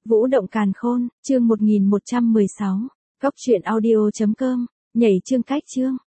Vũ động càn khôn, chương 1116. Góc truyện audio.com, nhảy chương cách chương.